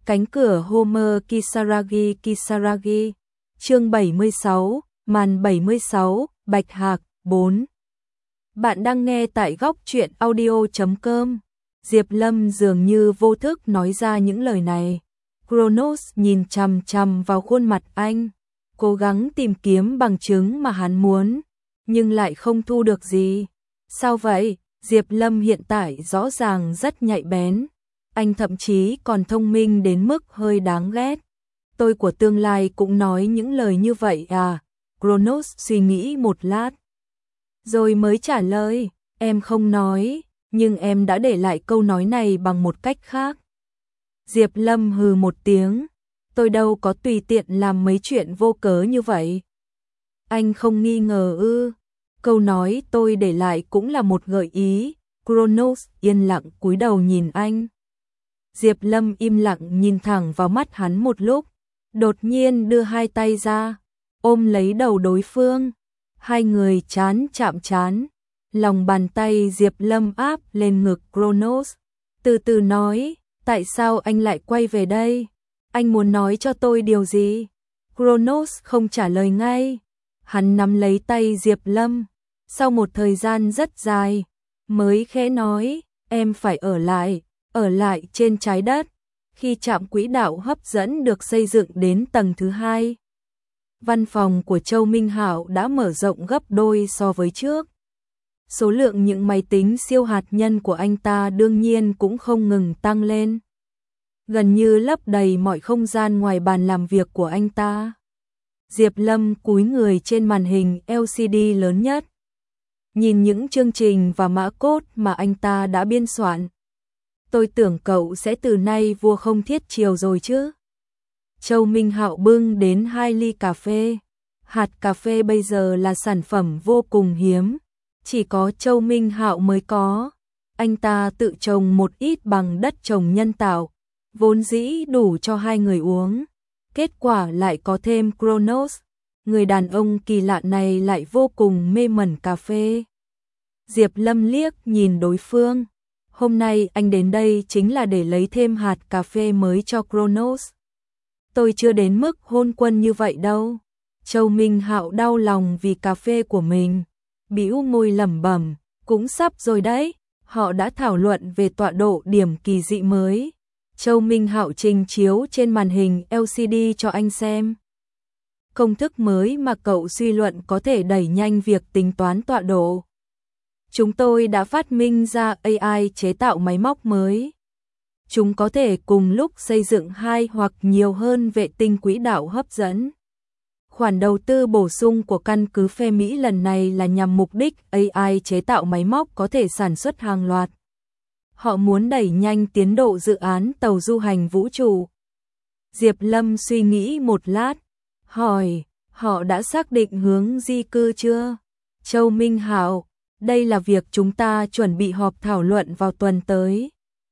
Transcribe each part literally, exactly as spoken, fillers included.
Cánh cửa Homer Kisaragi Kisaragi. Chương bảy mươi sáu, màn bảy mươi sáu, Bạch Hạc, bốn. Bạn đang nghe tại góc truyện audio chấm com. Diệp Lâm dường như vô thức nói ra những lời này. Kronos nhìn chằm chằm vào khuôn mặt anh, cố gắng tìm kiếm bằng chứng mà hắn muốn, nhưng lại không thu được gì. Sao vậy? Diệp Lâm hiện tại rõ ràng rất nhạy bén. Anh thậm chí còn thông minh đến mức hơi đáng ghét. Tôi của tương lai cũng nói những lời như vậy à? Kronos suy nghĩ một lát, rồi mới trả lời, em không nói, nhưng em đã để lại câu nói này bằng một cách khác. Diệp Lâm hừ một tiếng, tôi đâu có tùy tiện làm mấy chuyện vô cớ như vậy. Anh không nghi ngờ ư? Câu nói tôi để lại cũng là một gợi ý. Kronos yên lặng cúi đầu nhìn anh. Diệp Lâm im lặng nhìn thẳng vào mắt hắn một lúc, đột nhiên đưa hai tay ra, ôm lấy đầu đối phương. Hai người chán chạm chán, lòng bàn tay Diệp Lâm áp lên ngực Kronos, từ từ nói, tại sao anh lại quay về đây? Anh muốn nói cho tôi điều gì? Kronos không trả lời ngay, hắn nắm lấy tay Diệp Lâm, sau một thời gian rất dài, mới khẽ nói, em phải ở lại, ở lại trên trái đất. Khi trạm quỹ đạo hấp dẫn được xây dựng đến tầng thứ hai, văn phòng của Châu Minh Hạo đã mở rộng gấp đôi so với trước. Số lượng những máy tính siêu hạt nhân của anh ta đương nhiên cũng không ngừng tăng lên, gần như lấp đầy mọi không gian ngoài bàn làm việc của anh ta. Diệp Lâm cúi người trên màn hình L C D lớn nhất, nhìn những chương trình và mã code mà anh ta đã biên soạn. Tôi tưởng cậu sẽ từ nay vua không thiết chiều rồi chứ. Châu Minh Hạo bưng đến hai ly cà phê. Hạt cà phê bây giờ là sản phẩm vô cùng hiếm, chỉ có Châu Minh Hạo mới có. Anh ta tự trồng một ít bằng đất trồng nhân tạo, vốn dĩ đủ cho hai người uống. Kết quả lại có thêm Kronos, người đàn ông kỳ lạ này lại vô cùng mê mẩn cà phê. Diệp Lâm liếc nhìn đối phương. Hôm nay anh đến đây chính là để lấy thêm hạt cà phê mới cho Kronos. Tôi chưa đến mức hôn quân như vậy đâu. Châu Minh Hạo đau lòng vì cà phê của mình, bĩu môi lẩm bẩm, cũng sắp rồi đấy. Họ đã thảo luận về tọa độ điểm kỳ dị mới. Châu Minh Hạo trình chiếu trên màn hình L C D cho anh xem. Công thức mới mà cậu suy luận có thể đẩy nhanh việc tính toán tọa độ. Chúng tôi đã phát minh ra A I chế tạo máy móc mới. Chúng có thể cùng lúc xây dựng hai hoặc nhiều hơn vệ tinh quỹ đạo hấp dẫn. Khoản đầu tư bổ sung của căn cứ phe Mỹ lần này là nhằm mục đích A I chế tạo máy móc có thể sản xuất hàng loạt. Họ muốn đẩy nhanh tiến độ dự án tàu du hành vũ trụ. Diệp Lâm suy nghĩ một lát, hỏi, họ đã xác định hướng di cư chưa? Châu Minh Hạo, đây là việc chúng ta chuẩn bị họp thảo luận vào tuần tới.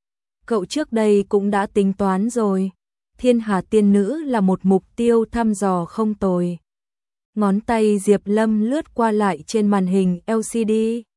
Cậu trước đây cũng đã tính toán rồi. Thiên Hà Tiên Nữ là một mục tiêu thăm dò không tồi. Ngón tay Diệp Lâm lướt qua lại trên màn hình L C D.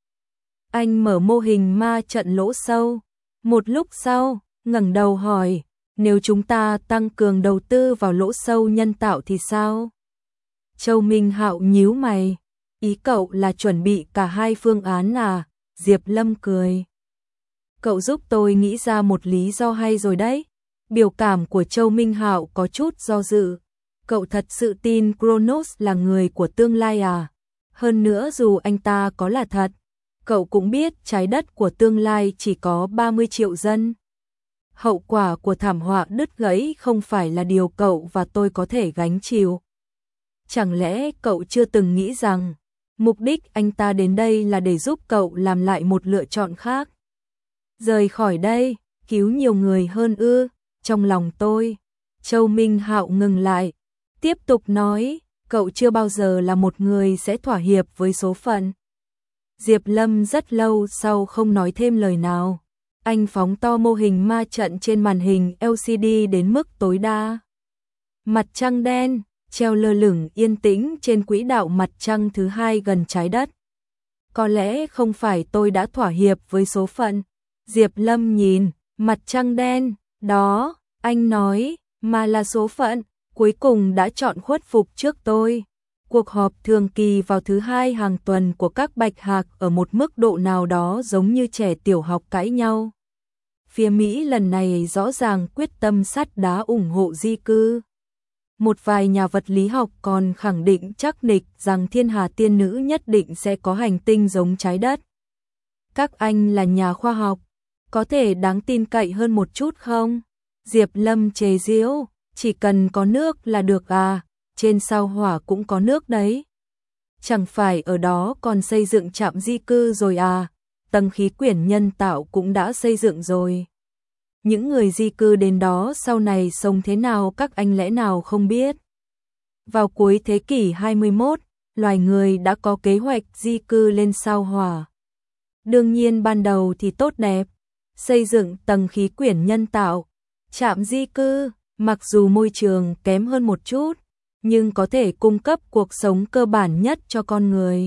Anh mở mô hình ma trận lỗ sâu. Một lúc sau, ngẩng đầu hỏi, nếu chúng ta tăng cường đầu tư vào lỗ sâu nhân tạo thì sao? Châu Minh Hạo nhíu mày. Ý cậu là chuẩn bị cả hai phương án à? Diệp Lâm cười. Cậu giúp tôi nghĩ ra một lý do hay rồi đấy. Biểu cảm của Châu Minh Hạo có chút do dự. Cậu thật sự tin Kronos là người của tương lai à? Hơn nữa dù anh ta có là thật, cậu cũng biết trái đất của tương lai chỉ có ba mươi triệu dân. Hậu quả của thảm họa đứt gãy không phải là điều cậu và tôi có thể gánh chịu. Chẳng lẽ cậu chưa từng nghĩ rằng mục đích anh ta đến đây là để giúp cậu làm lại một lựa chọn khác? Rời khỏi đây, cứu nhiều người hơn ư? Trong lòng tôi. Châu Minh Hạo ngừng lại, tiếp tục nói, cậu chưa bao giờ là một người sẽ thỏa hiệp với số phận. Diệp Lâm rất lâu sau không nói thêm lời nào. Anh phóng to mô hình ma trận trên màn hình L C D đến mức tối đa. Mặt trăng đen treo lơ lửng yên tĩnh trên quỹ đạo mặt trăng thứ hai gần trái đất. Có lẽ không phải tôi đã thỏa hiệp với số phận. Diệp Lâm nhìn mặt trăng đen đó, Anh nói, mà là số phận, cuối cùng đã chọn khuất phục trước tôi. Cuộc họp thường kỳ vào thứ hai hàng tuần của các bạch hạc ở một mức độ nào đó giống như trẻ tiểu học cãi nhau. Phía Mỹ lần này rõ ràng quyết tâm sắt đá ủng hộ di cư. Một vài nhà vật lý học còn khẳng định chắc nịch rằng thiên hà tiên nữ nhất định sẽ có hành tinh giống trái đất. Các anh là nhà khoa học, có thể đáng tin cậy hơn một chút không? Diệp Lâm chế giễu, chỉ cần có nước là được à, trên sao Hỏa cũng có nước đấy. Chẳng phải ở đó còn xây dựng trạm di cư rồi à, tầng khí quyển nhân tạo cũng đã xây dựng rồi. Những người di cư đến đó sau này sống thế nào các anh lẽ nào không biết. Vào cuối thế kỷ hai mươi mốt, loài người đã có kế hoạch di cư lên sao Hỏa. Đương nhiên ban đầu thì tốt đẹp, xây dựng tầng khí quyển nhân tạo, trạm di cư, mặc dù môi trường kém hơn một chút, nhưng có thể cung cấp cuộc sống cơ bản nhất cho con người.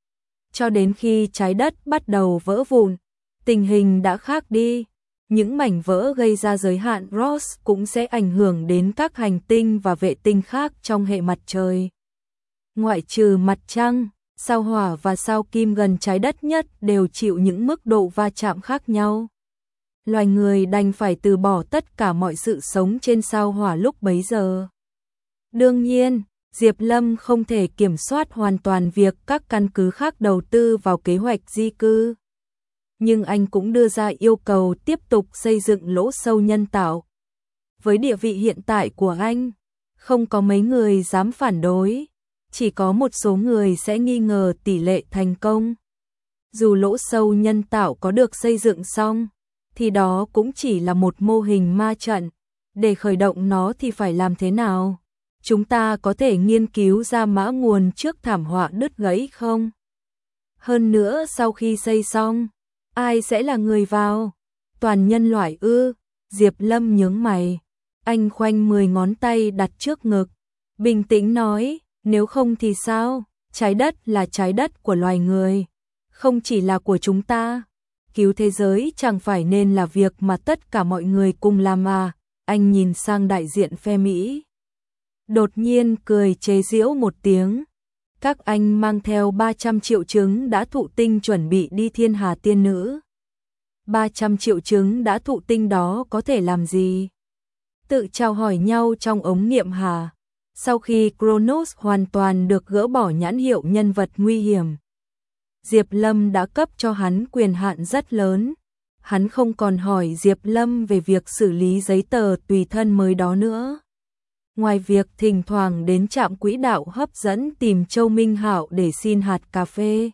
Cho đến khi trái đất bắt đầu vỡ vụn, tình hình đã khác đi. Những mảnh vỡ gây ra giới hạn Ross cũng sẽ ảnh hưởng đến các hành tinh và vệ tinh khác trong hệ mặt trời. Ngoại trừ mặt trăng, sao Hỏa và sao Kim gần trái đất nhất đều chịu những mức độ va chạm khác nhau. Loài người đành phải từ bỏ tất cả mọi sự sống trên sao Hỏa lúc bấy giờ. Đương nhiên, Diệp Lâm không thể kiểm soát hoàn toàn việc các căn cứ khác đầu tư vào kế hoạch di cư. Nhưng anh cũng đưa ra yêu cầu tiếp tục xây dựng lỗ sâu nhân tạo. Với địa vị hiện tại của anh, không có mấy người dám phản đối, chỉ có một số người sẽ nghi ngờ tỷ lệ thành công. Dù lỗ sâu nhân tạo có được xây dựng xong, thì đó cũng chỉ là một mô hình ma trận. Để khởi động nó thì phải làm thế nào? Chúng ta có thể nghiên cứu ra mã nguồn trước thảm họa đứt gãy không? Hơn nữa sau khi xây xong, ai sẽ là người vào? Toàn nhân loại ư? Diệp Lâm nhướng mày. Anh khoanh mười ngón tay đặt trước ngực. Bình tĩnh nói, nếu không thì sao? Trái đất là trái đất của loài người. Không chỉ là của chúng ta. Cứu thế giới chẳng phải nên là việc mà tất cả mọi người cùng làm à? Anh nhìn sang đại diện phe Mỹ. Đột nhiên cười chế giễu một tiếng. Các anh mang theo ba trăm triệu trứng đã thụ tinh chuẩn bị đi thiên hà tiên nữ. ba trăm triệu trứng đã thụ tinh đó có thể làm gì? Tự chào hỏi nhau trong ống nghiệm hả? Sau khi Kronos hoàn toàn được gỡ bỏ nhãn hiệu nhân vật nguy hiểm, Diệp Lâm đã cấp cho hắn quyền hạn rất lớn. Hắn không còn hỏi Diệp Lâm về việc xử lý giấy tờ tùy thân mới đó nữa. Ngoài việc thỉnh thoảng đến trạm quỹ đạo hấp dẫn tìm Châu Minh Hạo để xin hạt cà phê,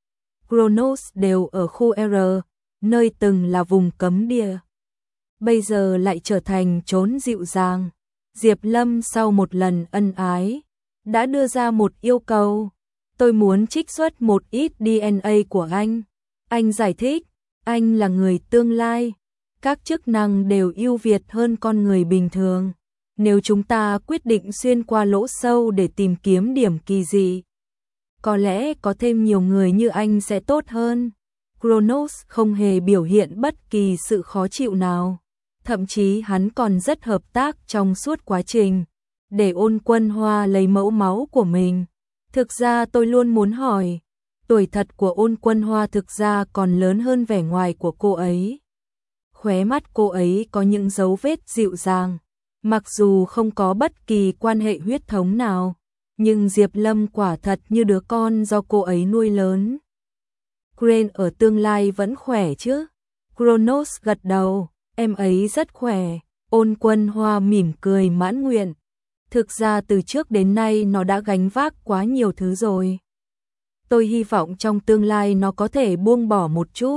Kronos đều ở khu R, nơi từng là vùng cấm địa. Bây giờ lại trở thành chốn dịu dàng. Diệp Lâm sau một lần ân ái, đã đưa ra một yêu cầu. Tôi muốn trích xuất một ít đê en a của anh. Anh giải thích, anh là người tương lai. Các chức năng đều ưu việt hơn con người bình thường. Nếu chúng ta quyết định xuyên qua lỗ sâu để tìm kiếm điểm kỳ dị, có lẽ có thêm nhiều người như anh sẽ tốt hơn. Kronos không hề biểu hiện bất kỳ sự khó chịu nào. Thậm chí hắn còn rất hợp tác trong suốt quá trình, để Ôn Quân Hoa lấy mẫu máu của mình. Thực ra tôi luôn muốn hỏi, tuổi thật của Ôn Quân Hoa thực ra còn lớn hơn vẻ ngoài của cô ấy. Khóe mắt cô ấy có những dấu vết dịu dàng, mặc dù không có bất kỳ quan hệ huyết thống nào, nhưng Diệp Lâm quả thật như đứa con do cô ấy nuôi lớn. Crane ở tương lai vẫn khỏe chứ? Kronos gật đầu, em ấy rất khỏe. Ôn Quân Hoa mỉm cười mãn nguyện. Thực ra từ trước đến nay nó đã gánh vác quá nhiều thứ rồi. Tôi hy vọng trong tương lai nó có thể buông bỏ một chút.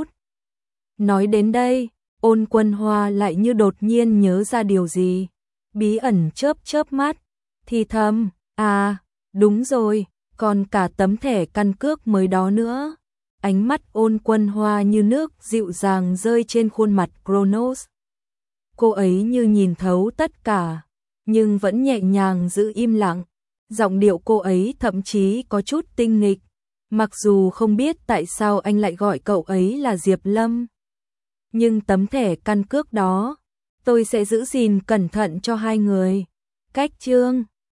Nói đến đây, Ôn Quân Hoa lại như đột nhiên nhớ ra điều gì. Bí ẩn chớp chớp mắt, thì thầm, à, đúng rồi, còn cả tấm thẻ căn cước mới đó nữa. Ánh mắt Ôn Quân Hoa như nước dịu dàng rơi trên khuôn mặt Kronos. Cô ấy như nhìn thấu tất cả, nhưng vẫn nhẹ nhàng giữ im lặng. Giọng điệu cô ấy thậm chí có chút tinh nghịch, mặc dù không biết tại sao anh lại gọi cậu ấy là Diệp Lâm. Nhưng tấm thẻ căn cước đó, tôi sẽ giữ gìn cẩn thận cho hai người. Cách chương